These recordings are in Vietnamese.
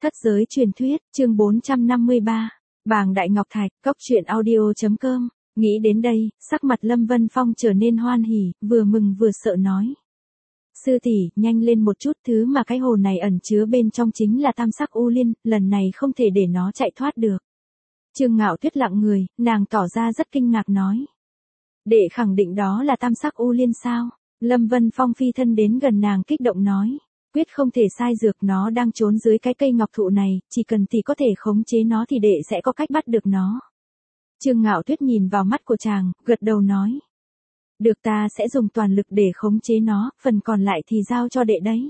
Thất giới truyền thuyết, chương 453. Bàng Đại Ngọc Thạch, cốc truyện audio.com. Nghĩ đến đây, sắc mặt Lâm Vân Phong trở nên hoan hỉ, vừa mừng vừa sợ nói. Sư tỷ, nhanh lên một chút, thứ mà cái hồ này ẩn chứa bên trong chính là tam sắc u liên, lần này không thể để nó chạy thoát được. Trương Ngạo Tuyết lặng người, nàng tỏ ra rất kinh ngạc nói. Đệ khẳng định đó là tam sắc u liên sao? Lâm Vân Phong phi thân đến gần nàng kích động nói. Quyết không thể sai dược, nó đang trốn dưới cái cây ngọc thụ này, chỉ cần tỷ có thể khống chế nó thì đệ sẽ có cách bắt được nó. Trương Ngạo Tuyết nhìn vào mắt của chàng, gật đầu nói. Được, ta sẽ dùng toàn lực để khống chế nó, phần còn lại thì giao cho đệ đấy.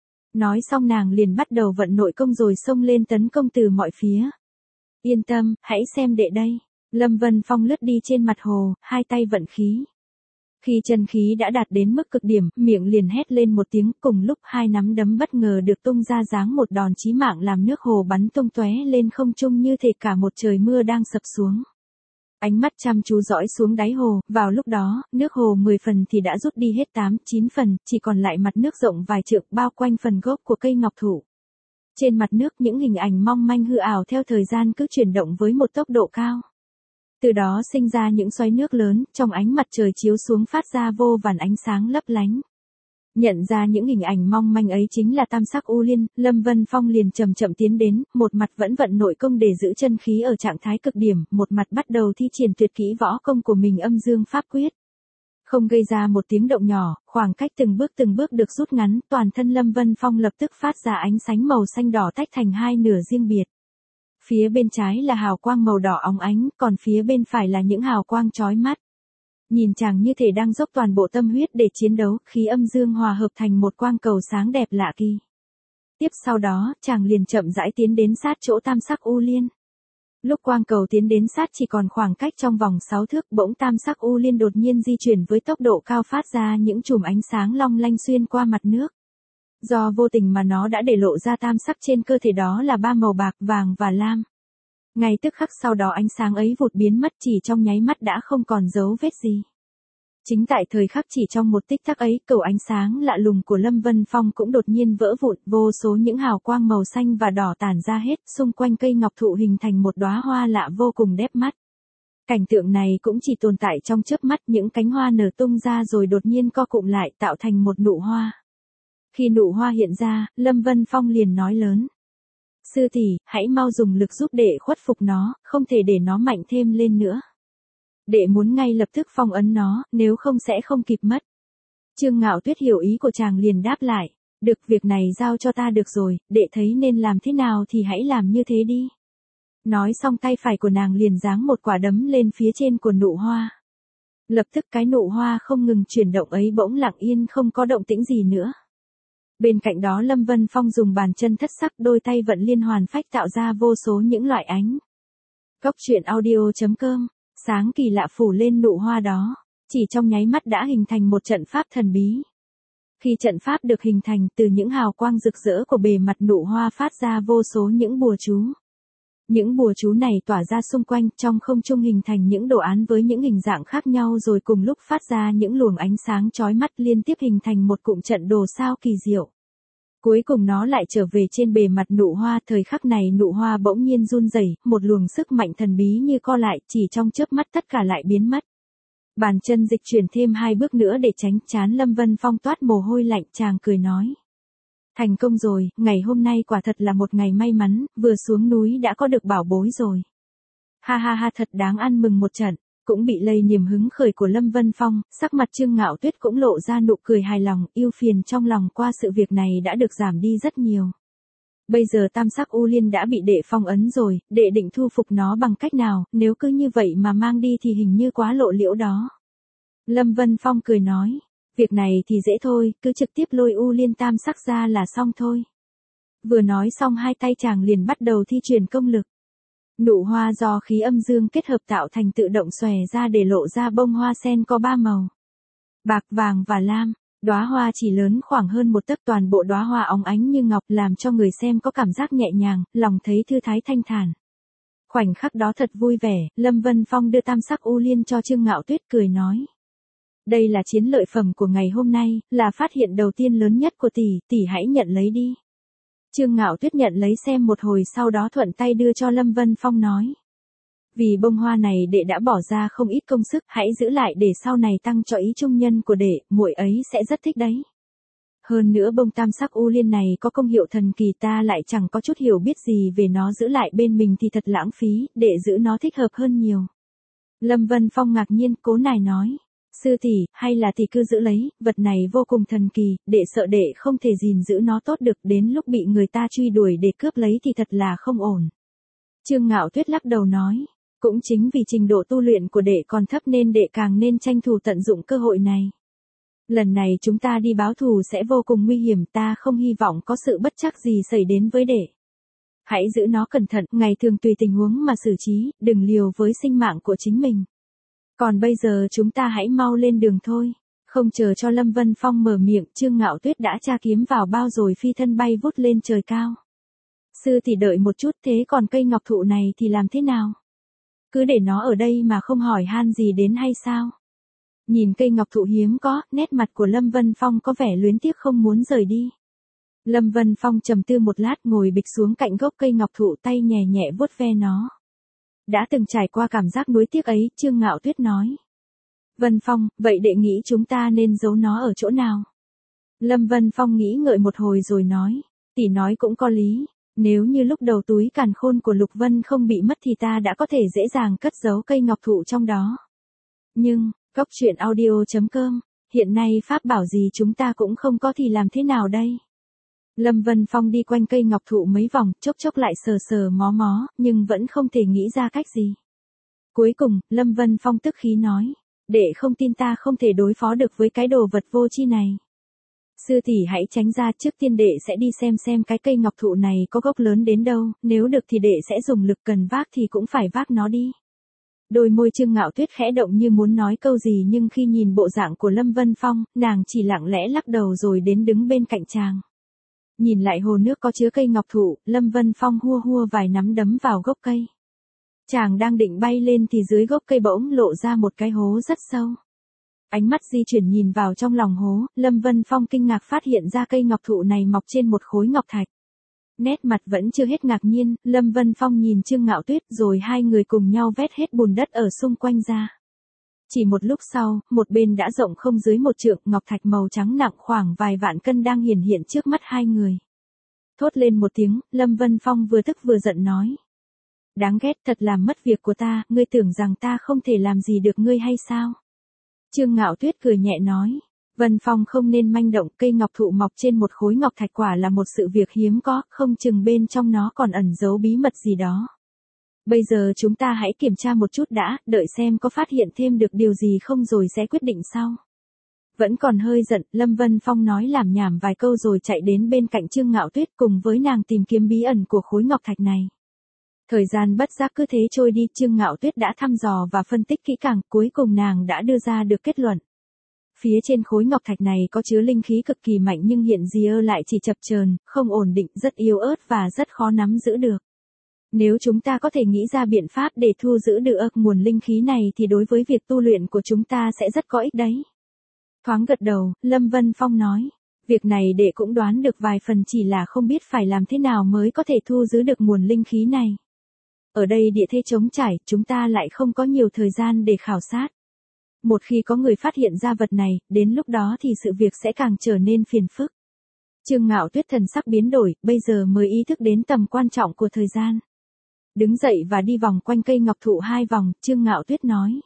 Nói xong nàng liền bắt đầu vận nội công rồi xông lên tấn công từ mọi phía. Yên tâm, hãy xem đệ đây. Lâm Vân Phong lướt đi trên mặt hồ, hai tay vận khí. Khi chân khí đã đạt đến mức cực điểm, miệng liền hét lên một tiếng, cùng lúc hai nắm đấm bất ngờ được tung ra giáng một đòn chí mạng làm nước hồ bắn tung tóe lên không trung như thể cả một trời mưa đang sập xuống. Ánh mắt chăm chú dõi xuống đáy hồ, vào lúc đó, nước hồ 10 phần thì đã rút đi hết 8, 9 phần, chỉ còn lại mặt nước rộng vài trượng bao quanh phần gốc của cây ngọc thụ. Trên mặt nước những hình ảnh mong manh hư ảo theo thời gian cứ chuyển động với một tốc độ cao. Từ đó sinh ra những xoáy nước lớn, trong ánh mặt trời chiếu xuống phát ra vô vàn ánh sáng lấp lánh. Nhận ra những hình ảnh mong manh ấy chính là tam sắc u liên, Lâm Vân Phong liền chậm chậm tiến đến, một mặt vẫn vận nội công để giữ chân khí ở trạng thái cực điểm, một mặt bắt đầu thi triển tuyệt kỹ võ công của mình âm dương pháp quyết. Không gây ra một tiếng động nhỏ, khoảng cách từng bước được rút ngắn, toàn thân Lâm Vân Phong lập tức phát ra ánh sáng màu xanh đỏ tách thành hai nửa riêng biệt. Phía bên trái là hào quang màu đỏ óng ánh, còn phía bên phải là những hào quang chói mắt. Nhìn chàng như thể đang dốc toàn bộ tâm huyết để chiến đấu, khí âm dương hòa hợp thành một quang cầu sáng đẹp lạ kỳ. Tiếp sau đó, chàng liền chậm rãi tiến đến sát chỗ tam sắc u liên. Lúc quang cầu tiến đến sát chỉ còn khoảng cách trong vòng 6 thước, bỗng tam sắc u liên đột nhiên di chuyển với tốc độ cao phát ra những chùm ánh sáng long lanh xuyên qua mặt nước. Do vô tình mà nó đã để lộ ra tam sắc trên cơ thể, đó là ba màu bạc, vàng và lam. Ngay tức khắc sau đó ánh sáng ấy vụt biến mất, chỉ trong nháy mắt đã không còn dấu vết gì. Chính tại thời khắc chỉ trong một tích tắc ấy, cầu ánh sáng lạ lùng của Lâm Vân Phong cũng đột nhiên vỡ vụn, vô số những hào quang màu xanh và đỏ tản ra hết, xung quanh cây ngọc thụ hình thành một đóa hoa lạ vô cùng đẹp mắt. Cảnh tượng này cũng chỉ tồn tại trong chớp mắt, những cánh hoa nở tung ra rồi đột nhiên co cụm lại tạo thành một nụ hoa. Khi nụ hoa hiện ra, Lâm Vân Phong liền nói lớn. Sư tỷ, hãy mau dùng lực giúp đệ khuất phục nó, không thể để nó mạnh thêm lên nữa. Đệ muốn ngay lập tức phong ấn nó, nếu không sẽ không kịp mất. Trương Ngạo Tuyết hiểu ý của chàng liền đáp lại. Được, việc này giao cho ta được rồi, đệ thấy nên làm thế nào thì hãy làm như thế đi. Nói xong tay phải của nàng liền giáng một quả đấm lên phía trên của nụ hoa. Lập tức cái nụ hoa không ngừng chuyển động ấy bỗng lặng yên không có động tĩnh gì nữa. Bên cạnh đó Lâm Vân Phong dùng bàn chân thất sắc, đôi tay vận liên hoàn phách tạo ra vô số những loại ánh. Cốc truyện audio.com. Sáng kỳ lạ phủ lên nụ hoa đó, chỉ trong nháy mắt đã hình thành một trận pháp thần bí. Khi trận pháp được hình thành, từ những hào quang rực rỡ của bề mặt nụ hoa phát ra vô số những bùa chú. Những bùa chú này tỏa ra xung quanh, trong không trung hình thành những đồ án với những hình dạng khác nhau rồi cùng lúc phát ra những luồng ánh sáng chói mắt liên tiếp hình thành một cụm trận đồ sao kỳ diệu. Cuối cùng nó lại trở về trên bề mặt nụ hoa, thời khắc này nụ hoa bỗng nhiên run rẩy, một luồng sức mạnh thần bí như co lại, chỉ trong chớp mắt tất cả lại biến mất. Bàn chân dịch chuyển thêm 2 bước nữa để tránh, trán Lâm Vân Phong toát mồ hôi lạnh, chàng cười nói. Thành công rồi, ngày hôm nay quả thật là một ngày may mắn, vừa xuống núi đã có được bảo bối rồi. Ha ha ha, thật đáng ăn mừng một trận. Cũng bị lây niềm hứng khởi của Lâm Vân Phong, sắc mặt Trương Ngạo Tuyết cũng lộ ra nụ cười hài lòng, ưu phiền trong lòng qua sự việc này đã được giảm đi rất nhiều. Bây giờ tam sắc u liên đã bị đệ phong ấn rồi, đệ định thu phục nó bằng cách nào, nếu cứ như vậy mà mang đi thì hình như quá lộ liễu đó. Lâm Vân Phong cười nói, việc này thì dễ thôi, cứ trực tiếp lôi u liên tam sắc ra là xong thôi. Vừa nói xong hai tay chàng liền bắt đầu thi triển công lực. Nụ hoa do khí âm dương kết hợp tạo thành tự động xòe ra để lộ ra bông hoa sen có 3 màu. Bạc, vàng và lam. Đóa hoa chỉ lớn khoảng hơn một tấc, toàn bộ đóa hoa óng ánh như ngọc làm cho người xem có cảm giác nhẹ nhàng, lòng thấy thư thái thanh thản. Khoảnh khắc đó thật vui vẻ, Lâm Vân Phong đưa tam sắc u liên cho Trương Ngạo Tuyết cười nói. Đây là chiến lợi phẩm của ngày hôm nay, là phát hiện đầu tiên lớn nhất của tỷ, tỷ hãy nhận lấy đi. Trương Ngạo Tuyết nhận lấy xem một hồi sau đó thuận tay đưa cho Lâm Vân Phong nói. Vì bông hoa này đệ đã bỏ ra không ít công sức, hãy giữ lại để sau này tăng cho ý trung nhân của đệ, muội ấy sẽ rất thích đấy. Hơn nữa bông tam sắc u liên này có công hiệu thần kỳ, ta lại chẳng có chút hiểu biết gì về nó, giữ lại bên mình thì thật lãng phí, đệ giữ nó thích hợp hơn nhiều. Lâm Vân Phong ngạc nhiên, cố nài nói. Sư tỷ, hay là tỷ cứ giữ lấy, vật này vô cùng thần kỳ, đệ sợ đệ không thể gìn giữ nó tốt được, đến lúc bị người ta truy đuổi để cướp lấy thì thật là không ổn. Trương Ngạo Tuyết lắc đầu nói. Cũng chính vì trình độ tu luyện của đệ còn thấp nên đệ càng nên tranh thủ tận dụng cơ hội này. Lần này chúng ta đi báo thù sẽ vô cùng nguy hiểm, ta không hy vọng có sự bất trắc gì xảy đến với đệ. Hãy giữ nó cẩn thận, ngày thường tùy tình huống mà xử trí, đừng liều với sinh mạng của chính mình. Còn bây giờ chúng ta hãy mau lên đường thôi. Không chờ cho Lâm Vân Phong mở miệng, Trương Ngạo Tuyết đã tra kiếm vào bao rồi phi thân bay vút lên trời cao. Sư tỷ đợi một chút, thế còn cây ngọc thụ này thì làm thế nào? Cứ để nó ở đây mà không hỏi han gì đến hay sao? Nhìn cây ngọc thụ hiếm có, nét mặt của Lâm Vân Phong có vẻ luyến tiếc không muốn rời đi. Lâm Vân Phong trầm tư một lát, ngồi bịch xuống cạnh gốc cây ngọc thụ, tay nhẹ nhẹ vuốt ve nó. Đã từng trải qua cảm giác nuối tiếc ấy, Trương Ngạo Tuyết nói. Vân Phong, vậy đệ nghĩ chúng ta nên giấu nó ở chỗ nào? Lâm Vân Phong nghĩ ngợi một hồi rồi nói. Tỷ nói cũng có lý. Nếu như lúc đầu túi càn khôn của Lục Vân không bị mất thì ta đã có thể dễ dàng cất giấu cây ngọc thụ trong đó. Nhưng, Cốc truyện audio.com, hiện nay pháp bảo gì chúng ta cũng không có thì làm thế nào đây? Lâm Vân Phong đi quanh cây ngọc thụ mấy vòng, chốc chốc lại sờ sờ mó mó, nhưng vẫn không thể nghĩ ra cách gì. Cuối cùng, Lâm Vân Phong tức khí nói, đệ không tin ta không thể đối phó được với cái đồ vật vô tri này. Sư tỷ hãy tránh ra, trước tiên đệ sẽ đi xem cái cây ngọc thụ này có gốc lớn đến đâu, nếu được thì đệ sẽ dùng lực, cần vác thì cũng phải vác nó đi. Đôi môi Trương Ngạo Tuyết khẽ động như muốn nói câu gì, nhưng khi nhìn bộ dạng của Lâm Vân Phong, nàng chỉ lặng lẽ lắc đầu rồi đến đứng bên cạnh chàng. Nhìn lại hồ nước có chứa cây ngọc thụ, Lâm Vân Phong hua hua vài nắm đấm vào gốc cây. Chàng đang định bay lên thì dưới gốc cây bỗng lộ ra một cái hố rất sâu. Ánh mắt di chuyển nhìn vào trong lòng hố, Lâm Vân Phong kinh ngạc phát hiện ra cây ngọc thụ này mọc trên một khối ngọc thạch. Nét mặt vẫn chưa hết ngạc nhiên, Lâm Vân Phong nhìn Trương Ngạo Tuyết rồi hai người cùng nhau vét hết bùn đất ở xung quanh ra. Chỉ một lúc sau, một bên đã rộng không dưới một trượng, ngọc thạch màu trắng nặng khoảng vài vạn cân đang hiển hiện trước mắt hai người. Thốt lên một tiếng, Lâm Vân Phong vừa tức vừa giận nói. Đáng ghét, thật làm mất việc của ta, ngươi tưởng rằng ta không thể làm gì được ngươi hay sao? Trương Ngạo Tuyết cười nhẹ nói. Vân Phong không nên manh động, cây ngọc thụ mọc trên một khối ngọc thạch quả là một sự việc hiếm có, không chừng bên trong nó còn ẩn giấu bí mật gì đó. Bây giờ chúng ta hãy kiểm tra một chút đã, đợi xem có phát hiện thêm được điều gì không rồi sẽ quyết định sau. Vẫn còn hơi giận, Lâm Vân Phong nói lảm nhảm vài câu rồi chạy đến bên cạnh Trương Ngạo Tuyết cùng với nàng tìm kiếm bí ẩn của khối ngọc thạch này. Thời gian bất giác cứ thế trôi đi, Trương Ngạo Tuyết đã thăm dò và phân tích kỹ càng, cuối cùng nàng đã đưa ra được kết luận. Phía trên khối ngọc thạch này có chứa linh khí cực kỳ mạnh nhưng hiện giờ lại chỉ chập chờn, không ổn định, rất yếu ớt và rất khó nắm giữ được. Nếu chúng ta có thể nghĩ ra biện pháp để thu giữ được nguồn linh khí này thì đối với việc tu luyện của chúng ta sẽ rất có ích đấy. Thoáng gật đầu, Lâm Vân Phong nói, việc này đệ cũng đoán được vài phần, chỉ là không biết phải làm thế nào mới có thể thu giữ được nguồn linh khí này. Ở đây địa thế trống trải, chúng ta lại không có nhiều thời gian để khảo sát. Một khi có người phát hiện ra vật này, đến lúc đó thì sự việc sẽ càng trở nên phiền phức. Trương Ngạo Tuyết thần sắc biến đổi, bây giờ mới ý thức đến tầm quan trọng của thời gian. Đứng dậy và đi vòng quanh cây ngọc thụ 2 vòng, Trương Ngạo Tuyết nói.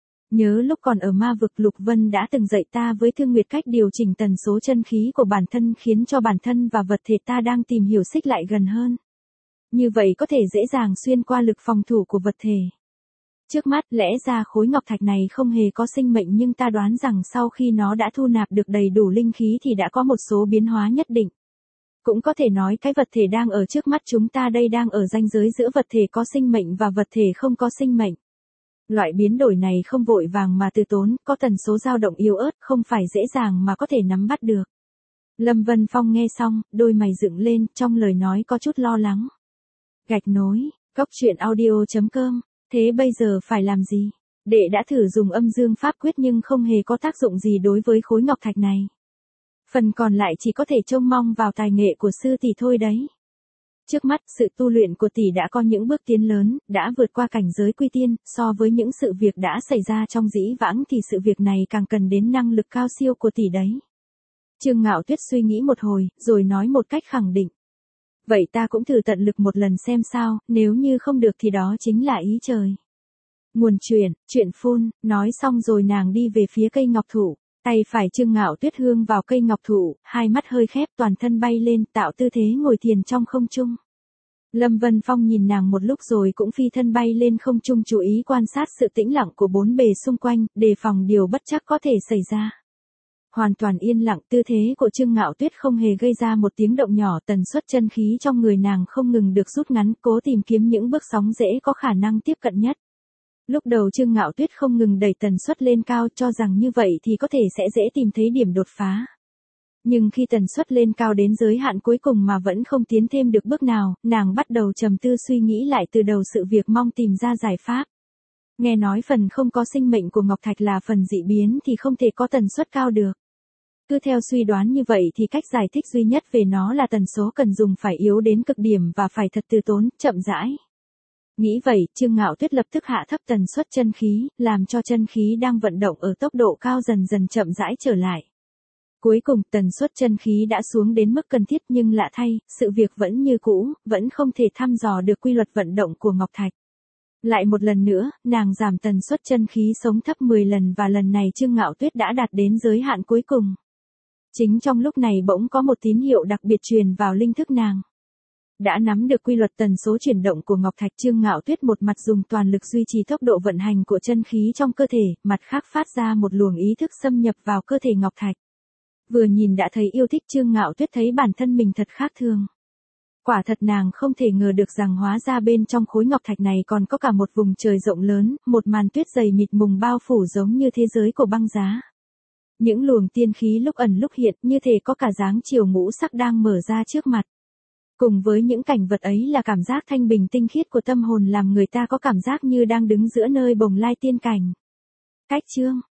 Nhớ lúc còn ở ma vực, Lục Vân đã từng dạy ta với Thương Nguyệt cách điều chỉnh tần số chân khí của bản thân, khiến cho bản thân và vật thể ta đang tìm hiểu xích lại gần hơn. Như vậy có thể dễ dàng xuyên qua lực phòng thủ của vật thể. Trước mắt, lẽ ra khối ngọc thạch này không hề có sinh mệnh, nhưng ta đoán rằng sau khi nó đã thu nạp được đầy đủ linh khí thì đã có một số biến hóa nhất định. Cũng có thể nói cái vật thể đang ở trước mắt chúng ta đây đang ở ranh giới giữa vật thể có sinh mệnh và vật thể không có sinh mệnh. Loại biến đổi này không vội vàng mà từ tốn, có tần số dao động yếu ớt, không phải dễ dàng mà có thể nắm bắt được. Lâm Vân Phong nghe xong, đôi mày dựng lên, trong lời nói có chút lo lắng. Gạch nối, Cốc truyện audio.com. Thế bây giờ phải làm gì? Đệ đã thử dùng âm dương pháp quyết nhưng không hề có tác dụng gì đối với khối ngọc thạch này. Phần còn lại chỉ có thể trông mong vào tài nghệ của sư tỷ thôi đấy. Trước mắt, sự tu luyện của tỷ đã có những bước tiến lớn, đã vượt qua cảnh giới quy tiên, so với những sự việc đã xảy ra trong dĩ vãng thì sự việc này càng cần đến năng lực cao siêu của tỷ đấy. Trương Ngạo Tuyết suy nghĩ một hồi, rồi nói một cách khẳng định. Vậy ta cũng thử tận lực một lần xem sao, nếu như không được thì đó chính là ý trời. Nguồn chuyện phun, nói xong rồi nàng đi về phía cây ngọc thụ. Tay phải Trương Ngạo Tuyết hương vào cây ngọc thụ, hai mắt hơi khép toàn thân bay lên tạo tư thế ngồi thiền trong không trung. Lâm Vân Phong nhìn nàng một lúc rồi cũng phi thân bay lên không trung chú ý quan sát sự tĩnh lặng của bốn bề xung quanh, đề phòng điều bất trắc có thể xảy ra. Hoàn toàn yên lặng, tư thế của Trương Ngạo Tuyết không hề gây ra một tiếng động nhỏ, tần suất chân khí trong người nàng không ngừng được rút ngắn, cố tìm kiếm những bước sóng dễ có khả năng tiếp cận nhất. Lúc đầu Trương Ngạo Tuyết không ngừng đẩy tần suất lên cao cho rằng như vậy thì có thể sẽ dễ tìm thấy điểm đột phá. Nhưng khi tần suất lên cao đến giới hạn cuối cùng mà vẫn không tiến thêm được bước nào, nàng bắt đầu trầm tư suy nghĩ lại từ đầu sự việc mong tìm ra giải pháp. Nghe nói phần không có sinh mệnh của Ngọc Thạch là phần dị biến thì không thể có tần suất cao được. Cứ theo suy đoán như vậy thì cách giải thích duy nhất về nó là tần số cần dùng phải yếu đến cực điểm và phải thật từ tốn, chậm rãi. Nghĩ vậy, Trương Ngạo Tuyết lập tức hạ thấp tần suất chân khí, làm cho chân khí đang vận động ở tốc độ cao dần dần chậm rãi trở lại. Cuối cùng, tần suất chân khí đã xuống đến mức cần thiết nhưng lạ thay, sự việc vẫn như cũ, vẫn không thể thăm dò được quy luật vận động của Ngọc Thạch. Lại một lần nữa, nàng giảm tần suất chân khí sống thấp 10 lần và lần này Trương Ngạo Tuyết đã đạt đến giới hạn cuối cùng. Chính trong lúc này bỗng có một tín hiệu đặc biệt truyền vào linh thức nàng. Đã nắm được quy luật tần số chuyển động của Ngọc Thạch, Trương Ngạo Tuyết một mặt dùng toàn lực duy trì tốc độ vận hành của chân khí trong cơ thể, mặt khác phát ra một luồng ý thức xâm nhập vào cơ thể Ngọc Thạch. Vừa nhìn đã thấy yêu thích, Trương Ngạo Tuyết thấy bản thân mình thật khác thường. Quả thật nàng không thể ngờ được rằng hóa ra bên trong khối Ngọc Thạch này còn có cả một vùng trời rộng lớn, một màn tuyết dày mịt mùng bao phủ giống như thế giới của băng giá. Những luồng tiên khí lúc ẩn lúc hiện như thể có cả dáng chiều ngũ sắc đang mở ra trước mặt. Cùng với những cảnh vật ấy là cảm giác thanh bình tinh khiết của tâm hồn làm người ta có cảm giác như đang đứng giữa nơi bồng lai tiên cảnh. Cách chương